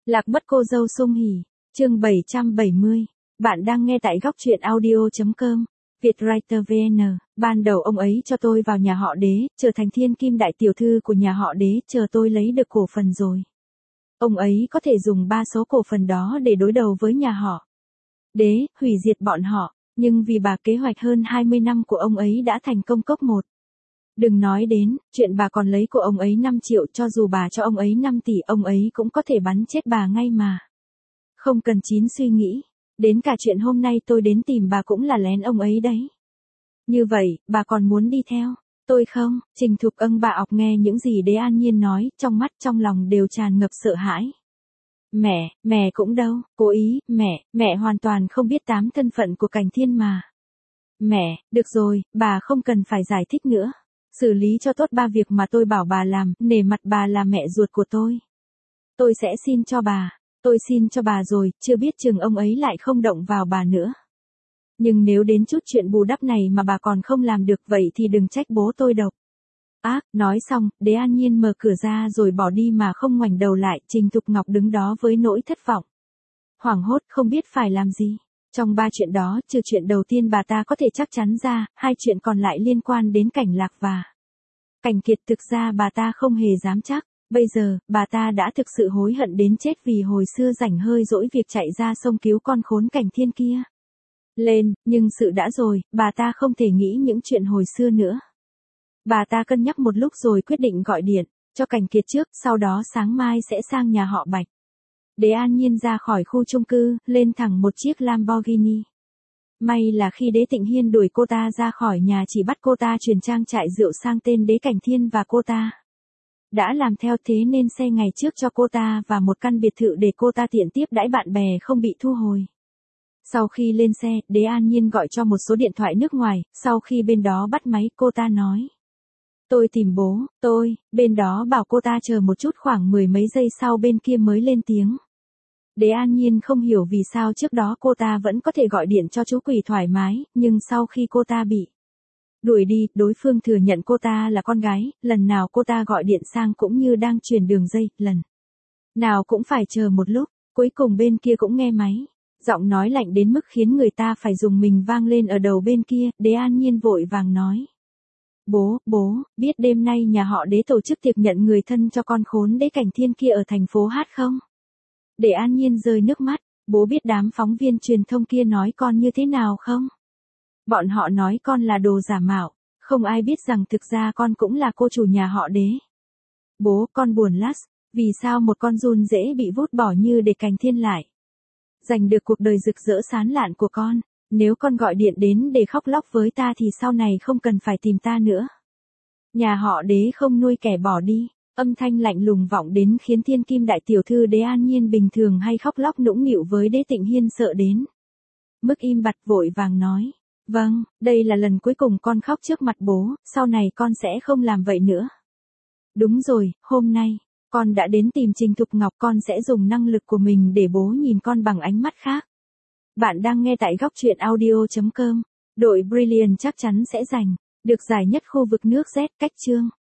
Lạc mất cô dâu sung hỉ, chương 770. Bạn đang nghe tại góc truyện audio.com. Vietwriter VN. Ban đầu ông ấy cho tôi vào nhà họ Đế, trở thành thiên kim đại tiểu thư của nhà họ Đế, chờ tôi lấy được cổ phần rồi. Ông ấy có thể dùng 3 số cổ phần đó để đối đầu với nhà họ Đế, hủy diệt bọn họ, nhưng vì bà kế hoạch hơn 20 năm của ông ấy đã thành công cốc một. Đừng nói đến, chuyện bà còn lấy của ông ấy 5 triệu, cho dù bà cho ông ấy 5 tỷ ông ấy cũng có thể bắn chết bà ngay mà. Không cần chín suy nghĩ, đến cả chuyện hôm nay tôi đến tìm bà cũng là lén ông ấy đấy. Như vậy, bà còn muốn đi theo tôi không? Trình Thục Ân bà ọc nghe những gì Đế An Nhiên nói, trong mắt trong lòng đều tràn ngập sợ hãi. Mẹ cũng đâu, cố ý, mẹ hoàn toàn không biết 8 thân phận của Cảnh Thiên mà. Mẹ, được rồi, bà không cần phải giải thích nữa. Xử lý cho tốt 3 việc mà tôi bảo bà làm, nể mặt bà là mẹ ruột của tôi. Tôi sẽ xin cho bà. Tôi xin cho bà rồi, chưa biết chừng ông ấy lại không động vào bà nữa. Nhưng nếu đến chút chuyện bù đắp này mà bà còn không làm được vậy thì đừng trách bố tôi độc. Nói xong, Đế An Nhiên mở cửa ra rồi bỏ đi mà không ngoảnh đầu lại. Trình Thục Ngọc đứng đó với nỗi thất vọng. Hoảng hốt không biết phải làm gì. Trong 3 chuyện đó, trừ chuyện đầu tiên bà ta có thể chắc chắn ra, 2 chuyện còn lại liên quan đến Cảnh Lạc và Cảnh Kiệt. Thực ra bà ta không hề dám chắc. Bây giờ, bà ta đã thực sự hối hận đến chết vì hồi xưa rảnh hơi dỗi việc chạy ra sông cứu con khốn Cảnh Thiên kia lên, nhưng sự đã rồi, bà ta không thể nghĩ những chuyện hồi xưa nữa. Bà ta cân nhắc một lúc rồi quyết định gọi điện cho Cảnh Kiệt trước, sau đó sáng mai sẽ sang nhà họ Bạch. Đế An Nhiên ra khỏi khu chung cư, lên thẳng một chiếc Lamborghini. May là khi Đế Tịnh Hiên đuổi cô ta ra khỏi nhà chỉ bắt cô ta chuyển trang trại rượu sang tên Đế Cảnh Thiên và cô ta đã làm theo, thế nên xe ngày trước cho cô ta và một căn biệt thự để cô ta tiện tiếp đãi bạn bè không bị thu hồi. Sau khi lên xe, Đế An Nhiên gọi cho một số điện thoại nước ngoài, sau khi bên đó bắt máy cô ta nói. Tôi tìm bố, bên đó bảo cô ta chờ một chút, khoảng 10 mấy giây sau bên kia mới lên tiếng. Đế An Nhiên không hiểu vì sao trước đó cô ta vẫn có thể gọi điện cho chú Quỷ thoải mái, nhưng sau khi cô ta bị đuổi đi, đối phương thừa nhận cô ta là con gái, lần nào cô ta gọi điện sang cũng như đang truyền đường dây, lần nào cũng phải chờ một lúc, cuối cùng bên kia cũng nghe máy. Giọng nói lạnh đến mức khiến người ta phải dùng mình vang lên ở đầu bên kia. Đế An Nhiên vội vàng nói. Bố, biết đêm nay nhà họ Đế tổ chức tiệc nhận người thân cho con khốn Đế Cảnh Thiên kia ở thành phố Hát không? Đế An Nhiên rơi nước mắt. Bố biết đám phóng viên truyền thông kia nói con như thế nào không? Bọn họ nói con là đồ giả mạo, không ai biết rằng thực ra con cũng là cô chủ nhà họ Đế. Bố, con buồn lắm, vì sao một con giun dễ bị vút bỏ như Đế Cảnh Thiên lại giành được cuộc đời rực rỡ sáng lạn của con? Nếu con gọi điện đến để khóc lóc với ta thì sau này không cần phải tìm ta nữa. Nhà họ Đế không nuôi kẻ bỏ đi. Âm thanh lạnh lùng vọng đến khiến thiên kim đại tiểu thư Đế An Nhiên bình thường hay khóc lóc nũng nịu với Đế Tịnh Hiên sợ đến mức im bặt, vội vàng nói. Vâng, đây là lần cuối cùng con khóc trước mặt bố, sau này con sẽ không làm vậy nữa. Đúng rồi, hôm nay con đã đến tìm Trình Thục Ngọc, con sẽ dùng năng lực của mình để bố nhìn con bằng ánh mắt khác. Bạn đang nghe tại góc truyện audio.com. Đội Brilliant chắc chắn sẽ giành được giải nhất khu vực nước Z. Cách chương